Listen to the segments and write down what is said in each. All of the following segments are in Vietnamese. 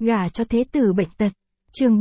Gả cho thế tử bệnh tật. Chương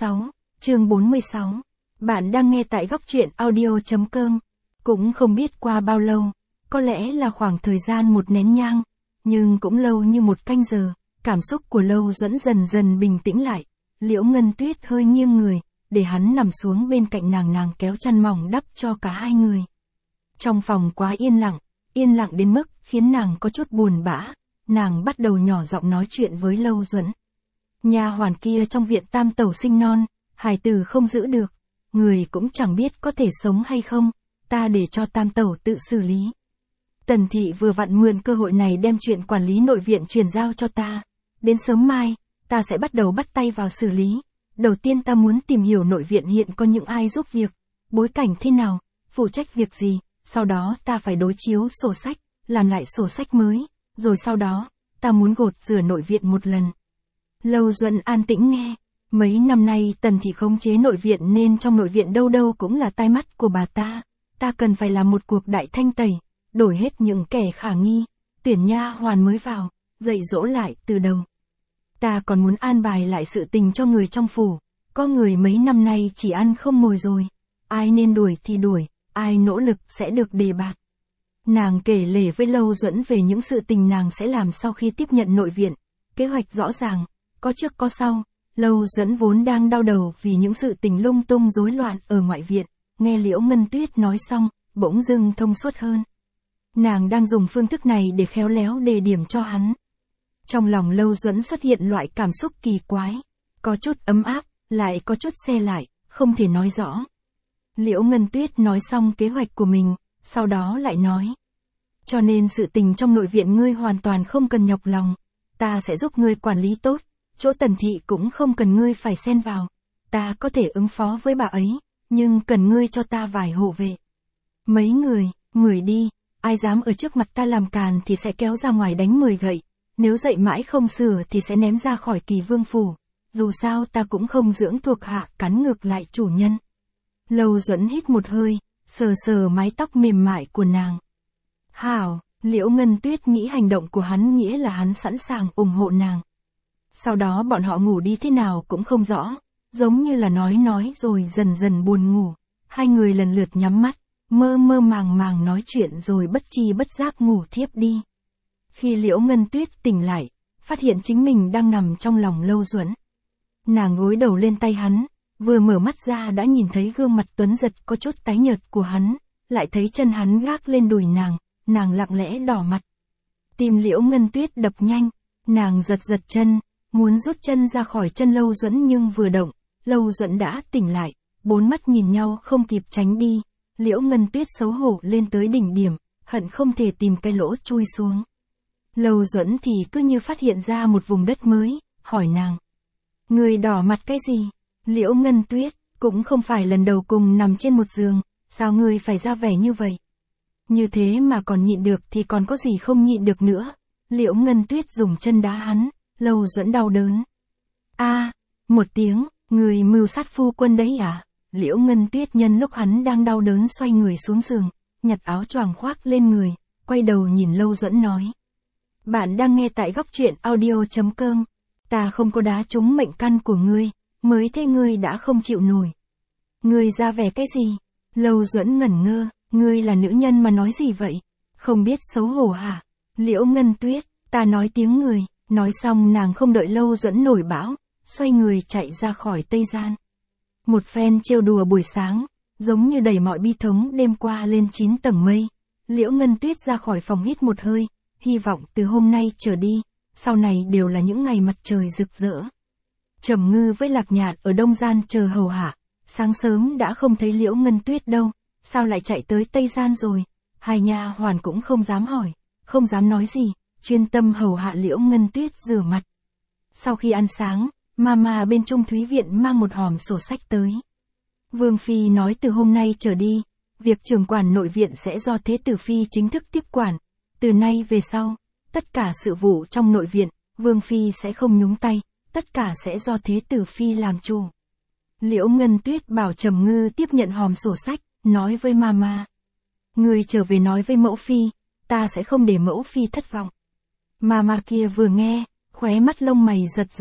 46. Bạn đang nghe tại góc truyện audio.com. Cũng không biết qua bao lâu, có lẽ là khoảng thời gian một nén nhang, nhưng cũng lâu như một canh giờ, cảm xúc của Lâu Duẫn dần dần bình tĩnh lại. Liễu Ngân Tuyết hơi nghiêng người, để hắn nằm xuống bên cạnh nàng kéo chăn mỏng đắp cho cả hai người. Trong phòng quá yên lặng đến mức khiến nàng có chút buồn bã, nàng bắt đầu nhỏ giọng nói chuyện với Lâu Duẫn. Nha hoàn kia trong viện tam tẩu sinh non, hài tử không giữ được, người cũng chẳng biết có thể sống hay không, ta để cho tam tẩu tự xử lý. Tần thị vừa vặn mượn cơ hội này đem chuyện quản lý nội viện truyền giao cho ta, đến sớm mai, ta sẽ bắt đầu bắt tay vào xử lý. Đầu tiên ta muốn tìm hiểu nội viện hiện có những ai giúp việc, bối cảnh thế nào, phụ trách việc gì, sau đó ta phải đối chiếu sổ sách, làm lại sổ sách mới, rồi sau đó, ta muốn gột rửa nội viện một lần. Lâu Duẫn an tĩnh nghe, mấy năm nay Tần thị khống chế nội viện nên trong nội viện đâu đâu cũng là tai mắt của bà ta cần phải làm một cuộc đại thanh tẩy, đổi hết những kẻ khả nghi, tuyển nha hoàn mới vào, dạy dỗ lại từ đầu. Ta còn muốn an bài lại sự tình cho người trong phủ, có người mấy năm nay chỉ ăn không ngồi rồi, ai nên đuổi thì đuổi, ai nỗ lực sẽ được đề bạt. Nàng kể lể với Lâu Duẫn về những sự tình nàng sẽ làm sau khi tiếp nhận nội viện, kế hoạch rõ ràng, có trước có sau. Lâu Duẫn vốn đang đau đầu vì những sự tình lung tung rối loạn ở ngoại viện, nghe Liễu Ngân Tuyết nói xong, bỗng dưng thông suốt hơn. Nàng đang dùng phương thức này để khéo léo đề điểm cho hắn. Trong lòng Lâu Duẫn xuất hiện loại cảm xúc kỳ quái, có chút ấm áp, lại có chút se lại, không thể nói rõ. Liễu Ngân Tuyết nói xong kế hoạch của mình, sau đó lại nói. Cho nên sự tình trong nội viện ngươi hoàn toàn không cần nhọc lòng, ta sẽ giúp ngươi quản lý tốt, chỗ Tần thị cũng không cần ngươi phải xen vào, ta có thể ứng phó với bà ấy, nhưng cần ngươi cho ta vài hộ vệ. Mấy người đi, ai dám ở trước mặt ta làm càn thì sẽ kéo ra ngoài đánh 10 gậy, nếu dậy mãi không sửa thì sẽ ném ra khỏi Kỳ Vương phủ, dù sao ta cũng không dưỡng thuộc hạ cắn ngược lại chủ nhân. Lâu Duẫn hít một hơi, sờ mái tóc mềm mại của nàng. Hảo, Liễu Ngân Tuyết nghĩ hành động của hắn nghĩa là hắn sẵn sàng ủng hộ nàng. Sau đó bọn họ ngủ đi thế nào cũng không rõ, giống như là nói rồi dần dần buồn ngủ, hai người lần lượt nhắm mắt, mơ màng nói chuyện rồi bất tri bất giác ngủ thiếp đi. Khi Liễu Ngân Tuyết tỉnh lại, phát hiện chính mình đang nằm trong lòng Lâu Duẫn. Nàng gối đầu lên tay hắn, vừa mở mắt ra đã nhìn thấy gương mặt tuấn giật có chút tái nhợt của hắn, lại thấy chân hắn gác lên đùi nàng lặng lẽ đỏ mặt. Tim Liễu Ngân Tuyết đập nhanh, nàng giật chân, muốn rút chân ra khỏi chân Lâu Duẫn nhưng vừa động, Lâu Duẫn đã tỉnh lại, bốn mắt nhìn nhau không kịp tránh đi. Liễu Ngân Tuyết xấu hổ lên tới đỉnh điểm, hận không thể tìm cái lỗ chui xuống. Lâu Duẫn thì cứ như phát hiện ra một vùng đất mới, hỏi nàng. Người đỏ mặt cái gì? Liễu Ngân Tuyết, cũng không phải lần đầu cùng nằm trên một giường, sao ngươi phải ra vẻ như vậy? Như thế mà còn nhịn được thì còn có gì không nhịn được nữa. Liễu Ngân Tuyết dùng chân đá hắn, Lâu Duẫn đau đớn. Một tiếng, người mưu sát phu quân đấy à? Liễu Ngân Tuyết nhân lúc hắn đang đau đớn xoay người xuống giường, nhặt áo choàng khoác lên người, quay đầu nhìn Lâu Duẫn nói. Bạn đang nghe tại góc truyện audio.com. Ta không có đá trúng mệnh căn của ngươi, mới thế ngươi đã không chịu nổi. Ngươi ra vẻ cái gì? Lâu Duẫn ngẩn ngơ, ngươi là nữ nhân mà nói gì vậy? Không biết xấu hổ hả? Liễu Ngân Tuyết, ta nói tiếng người. Nói xong nàng không đợi Lâu Duẫn nổi bão, xoay người chạy ra khỏi Tây Gian. Một phen trêu đùa buổi sáng, giống như đẩy mọi bi thống đêm qua lên 9 tầng mây. Liễu Ngân Tuyết ra khỏi phòng hít một hơi, hy vọng từ hôm nay trở đi, sau này đều là những ngày mặt trời rực rỡ. Trầm Ngư với Lạc Nhạn ở Đông Gian chờ hầu hạ, sáng sớm đã không thấy Liễu Ngân Tuyết đâu, sao lại chạy tới Tây Gian rồi? Hai nha hoàn cũng không dám hỏi, không dám nói gì, chuyên tâm hầu hạ Liễu Ngân Tuyết rửa mặt. Sau khi ăn sáng, Mama bên Trung Thúy Viện mang một hòm sổ sách tới. Vương Phi nói từ hôm nay trở đi, việc trưởng quản nội viện sẽ do Thế tử Phi chính thức tiếp quản. Từ nay về sau, tất cả sự vụ trong nội viện, Vương Phi sẽ không nhúng tay, tất cả sẽ do Thế tử Phi làm chủ. Liễu Ngân Tuyết bảo Trầm Ngư tiếp nhận hòm sổ sách, nói với Mama. Người trở về nói với mẫu Phi, ta sẽ không để mẫu Phi thất vọng. Mama kia vừa nghe, khóe mắt lông mày giật,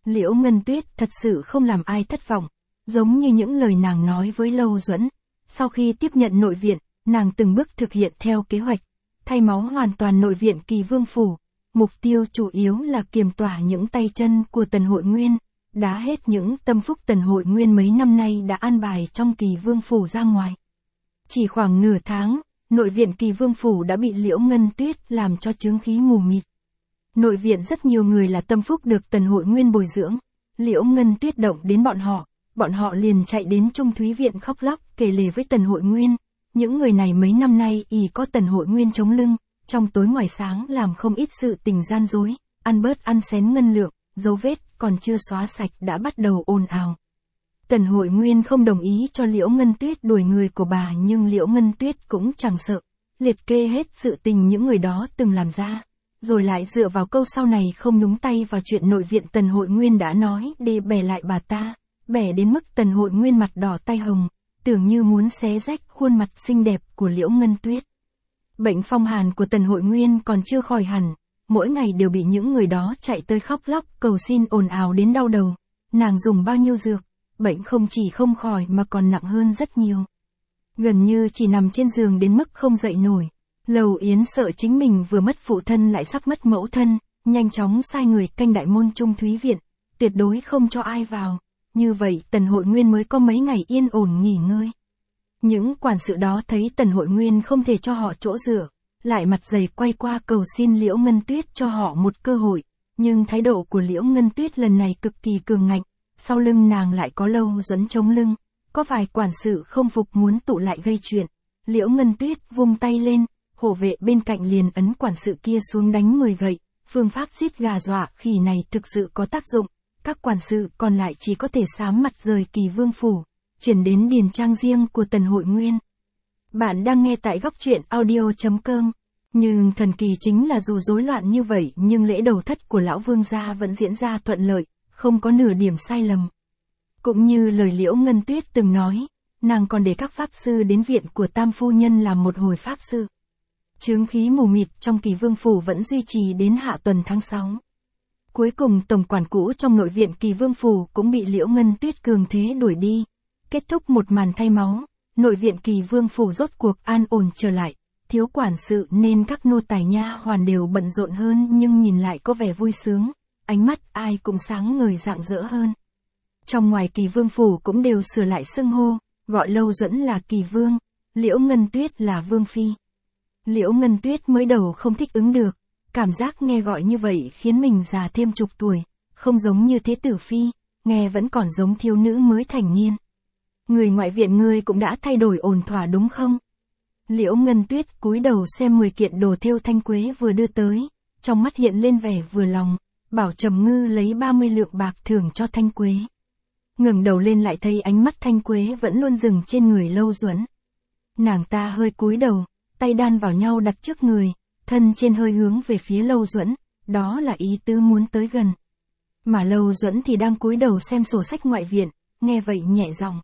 Liễu Ngân Tuyết thật sự không làm ai thất vọng, giống như những lời nàng nói với Lâu Duẫn. Sau khi tiếp nhận nội viện, nàng từng bước thực hiện theo kế hoạch, thay máu hoàn toàn nội viện Kỳ Vương Phủ. Mục tiêu chủ yếu là kiềm tỏa những tay chân của Tần Hội Nguyên, đá hết những tâm phúc Tần Hội Nguyên mấy năm nay đã an bài trong Kỳ Vương Phủ ra ngoài. Chỉ khoảng nửa tháng, nội viện Kỳ Vương Phủ đã bị Liễu Ngân Tuyết làm cho chướng khí mù mịt. Nội viện rất nhiều người là tâm phúc được Tần Hội Nguyên bồi dưỡng, Liễu Ngân Tuyết động đến bọn họ liền chạy đến Trung Thúy Viện khóc lóc kể lể với Tần Hội Nguyên. Những người này mấy năm nay có Tần Hội Nguyên chống lưng, trong tối ngoài sáng làm không ít sự tình gian dối, ăn bớt ăn xén ngân lượng, dấu vết còn chưa xóa sạch đã bắt đầu ồn ào. Tần Hội Nguyên không đồng ý cho Liễu Ngân Tuyết đuổi người của bà, nhưng Liễu Ngân Tuyết cũng chẳng sợ, liệt kê hết sự tình những người đó từng làm ra, rồi lại dựa vào câu sau này không nhúng tay vào chuyện nội viện Tần Hội Nguyên đã nói để bẻ lại bà ta, bẻ đến mức Tần Hội Nguyên mặt đỏ tai hồng, tưởng như muốn xé rách khuôn mặt xinh đẹp của Liễu Ngân Tuyết. Bệnh phong hàn của Tần Hội Nguyên còn chưa khỏi hẳn, mỗi ngày đều bị những người đó chạy tới khóc lóc cầu xin ồn ào đến đau đầu. Nàng dùng bao nhiêu dược, bệnh không chỉ không khỏi mà còn nặng hơn rất nhiều. Gần như chỉ nằm trên giường đến mức không dậy nổi. Lầu Yến sợ chính mình vừa mất phụ thân lại sắp mất mẫu thân, nhanh chóng sai người canh đại môn Trung Thúy Viện, tuyệt đối không cho ai vào. Như vậy Tần Hội Nguyên mới có mấy ngày yên ổn nghỉ ngơi. Những quản sự đó thấy Tần Hội Nguyên không thể cho họ chỗ dựa, lại mặt dày quay qua cầu xin Liễu Ngân Tuyết cho họ một cơ hội, nhưng thái độ của Liễu Ngân Tuyết lần này cực kỳ cường ngạnh, sau lưng nàng lại có Lâu Duẫn chống lưng, có vài quản sự không phục muốn tụ lại gây chuyện. Liễu Ngân Tuyết vung tay lên, hộ vệ bên cạnh liền ấn quản sự kia xuống đánh 10 gậy, phương pháp giết gà dọa khỉ này thực sự có tác dụng, các quản sự còn lại chỉ có thể xám mặt rời Kỳ Vương Phủ, chuyển đến điền trang riêng của Tần Hội Nguyên. Bạn đang nghe tại góc truyện audio.com. Nhưng thần kỳ chính là dù rối loạn như vậy nhưng lễ đầu thất của lão vương gia vẫn diễn ra thuận lợi, không có nửa điểm sai lầm. Cũng như lời Liễu Ngân Tuyết từng nói, nàng còn để các pháp sư đến viện của Tam Phu Nhân làm một hồi pháp sư. Chướng khí mù mịt trong Kỳ Vương Phủ vẫn duy trì đến hạ tuần tháng 6. Cuối cùng tổng quản cũ trong nội viện Kỳ Vương Phủ cũng bị Liễu Ngân Tuyết cường thế đuổi đi. Kết thúc một màn thay máu, nội viện Kỳ Vương Phủ rốt cuộc an ổn trở lại. Thiếu quản sự nên các nô tài nha hoàn đều bận rộn hơn nhưng nhìn lại có vẻ vui sướng, ánh mắt ai cũng sáng ngời rạng rỡ hơn. Trong ngoài Kỳ Vương Phủ cũng đều sửa lại xưng hô, gọi Lâu Duẫn là Kỳ Vương, Liễu Ngân Tuyết là Vương Phi. Liễu Ngân Tuyết mới đầu không thích ứng được, cảm giác nghe gọi như vậy khiến mình già thêm chục tuổi, không giống như Thế Tử Phi, nghe vẫn còn giống thiếu nữ mới thành niên. Người ngoại viện ngươi cũng đã thay đổi ổn thỏa đúng không? Liễu Ngân Tuyết cúi đầu xem 10 kiện đồ thêu Thanh Quế vừa đưa tới, trong mắt hiện lên vẻ vừa lòng, bảo Trầm Ngư lấy 30 lượng bạc thưởng cho Thanh Quế. Ngẩng đầu lên lại thấy ánh mắt Thanh Quế vẫn luôn dừng trên người Lâu Duẫn. Nàng ta hơi cúi đầu, tay đan vào nhau đặt trước người, thân trên hơi hướng về phía Lâu Duẫn, đó là ý tứ muốn tới gần. Mà Lâu Duẫn thì đang cúi đầu xem sổ sách ngoại viện, nghe vậy nhẹ giọng.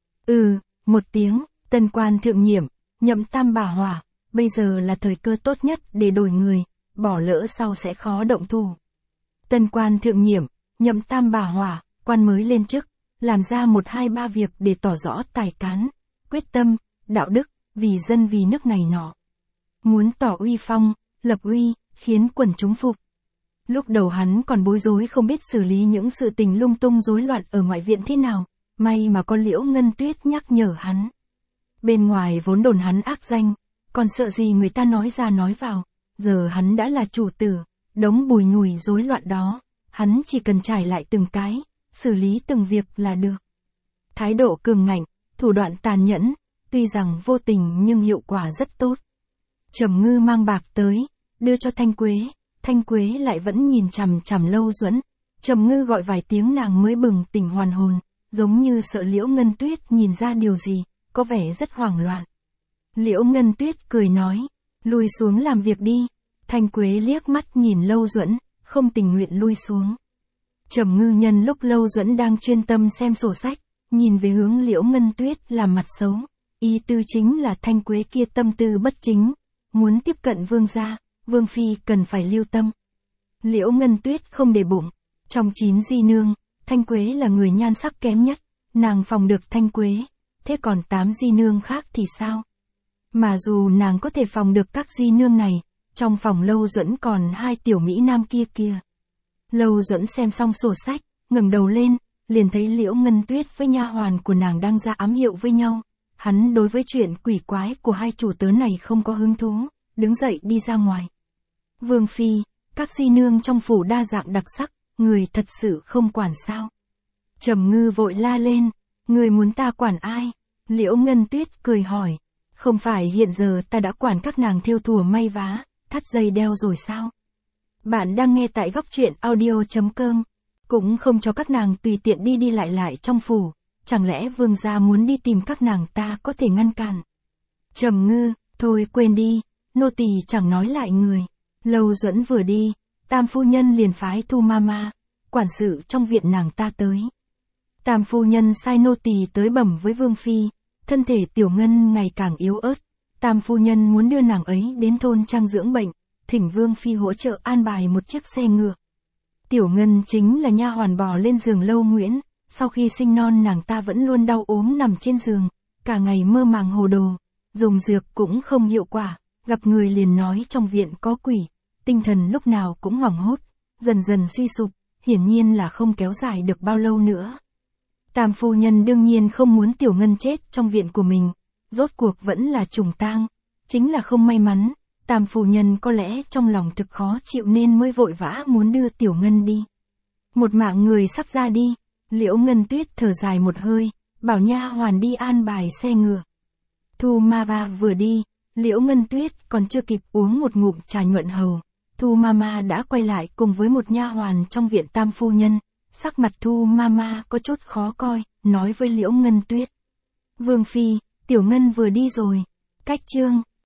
Một tiếng, tân quan thượng nhiệm, nhậm tam bà hỏa, bây giờ là thời cơ tốt nhất để đổi người, bỏ lỡ sau sẽ khó động thủ. Tân quan thượng nhiệm, nhậm tam bà hỏa, quan mới lên chức, làm ra 1, 2, 3 việc để tỏ rõ tài cán, quyết tâm, đạo đức, vì dân vì nước này nọ. Muốn tỏ uy phong, lập uy, khiến quần chúng phục. Lúc đầu hắn còn bối rối không biết xử lý những sự tình lung tung rối loạn ở ngoại viện thế nào, may mà có Liễu Ngân Tuyết nhắc nhở hắn. Bên ngoài vốn đồn hắn ác danh, còn sợ gì người ta nói ra nói vào, giờ hắn đã là chủ tử, đống bùi nhùi rối loạn đó, hắn chỉ cần trải lại từng cái, xử lý từng việc là được. Thái độ cường ngạnh, thủ đoạn tàn nhẫn, tuy rằng vô tình nhưng hiệu quả rất tốt. Trầm Ngư mang bạc tới, đưa cho Thanh Quế lại vẫn nhìn chằm chằm Lâu Duẫn. Trầm Ngư gọi vài tiếng nàng mới bừng tỉnh hoàn hồn, giống như sợ Liễu Ngân Tuyết nhìn ra điều gì, có vẻ rất hoảng loạn. Liễu Ngân Tuyết cười nói, lui xuống làm việc đi. Thanh Quế liếc mắt nhìn Lâu Duẫn, không tình nguyện lui xuống. Trầm Ngư nhân lúc Lâu Duẫn đang chuyên tâm xem sổ sách, nhìn về hướng Liễu Ngân Tuyết làm mặt xấu, ý tư chính là Thanh Quế kia tâm tư bất chính, muốn tiếp cận vương gia, Vương Phi cần phải lưu tâm. Liễu Ngân Tuyết không để bụng, Trong 9 di nương, Thanh Quế là người nhan sắc kém nhất, nàng phòng được Thanh Quế, thế còn 8 di nương khác thì sao? Mà dù nàng có thể phòng được các di nương này, trong phòng Lâu Duẫn còn 2 tiểu mỹ nam kia. Lâu Duẫn xem xong sổ sách, ngẩng đầu lên, liền thấy Liễu Ngân Tuyết với nha hoàn của nàng đang ra ám hiệu với nhau. Hắn đối với chuyện quỷ quái của hai chủ tớ này không có hứng thú, đứng dậy đi ra ngoài. Vương phi, các di nương trong phủ đa dạng đặc sắc, người thật sự không quản sao? Trầm Ngư vội la lên, người muốn ta quản ai? Liễu Ngân Tuyết cười hỏi, không phải hiện giờ ta đã quản các nàng thêu thùa may vá, thắt dây đeo rồi sao? Bạn đang nghe tại góc truyện audio.com, cũng không cho các nàng tùy tiện đi lại trong phủ, chẳng lẽ vương gia muốn đi tìm các nàng ta có thể ngăn cản? Trầm Ngư, thôi quên đi, nô tỳ chẳng nói lại người. Lâu Duẫn vừa đi, Tam phu nhân liền phái Thu Mama, quản sự trong viện nàng ta tới. Tam phu nhân sai nô tỳ tới bẩm với vương phi, thân thể Tiểu Ngân ngày càng yếu ớt, Tam phu nhân muốn đưa nàng ấy đến thôn trang dưỡng bệnh, thỉnh vương phi hỗ trợ an bài một chiếc xe ngựa. Tiểu Ngân chính là nha hoàn bò lên giường Lâu Nguyễn, sau khi sinh non nàng ta vẫn luôn đau ốm nằm trên giường, cả ngày mơ màng hồ đồ, dùng dược cũng không hiệu quả, gặp người liền nói trong viện có quỷ, tinh thần lúc nào cũng hoảng hốt, dần dần suy sụp, hiển nhiên là không kéo dài được bao lâu nữa. Tam phu nhân đương nhiên không muốn Tiểu Ngân chết trong viện của mình, rốt cuộc vẫn là trùng tang, chính là không may mắn, Tam phu nhân có lẽ trong lòng thực khó chịu nên mới vội vã muốn đưa Tiểu Ngân đi. Một mạng người sắp ra đi, Liễu Ngân Tuyết thở dài một hơi, bảo nha hoàn đi an bài xe ngựa. Thu Mama vừa đi, Liễu Ngân Tuyết còn chưa kịp uống một ngụm trà nhuận hầu, Thu Mama đã quay lại cùng với một nha hoàn trong viện Tam phu nhân. Sắc mặt Thu Mama có chút khó coi, nói với Liễu Ngân Tuyết. Vương phi, Tiểu Ngân vừa đi rồi. Cách chương.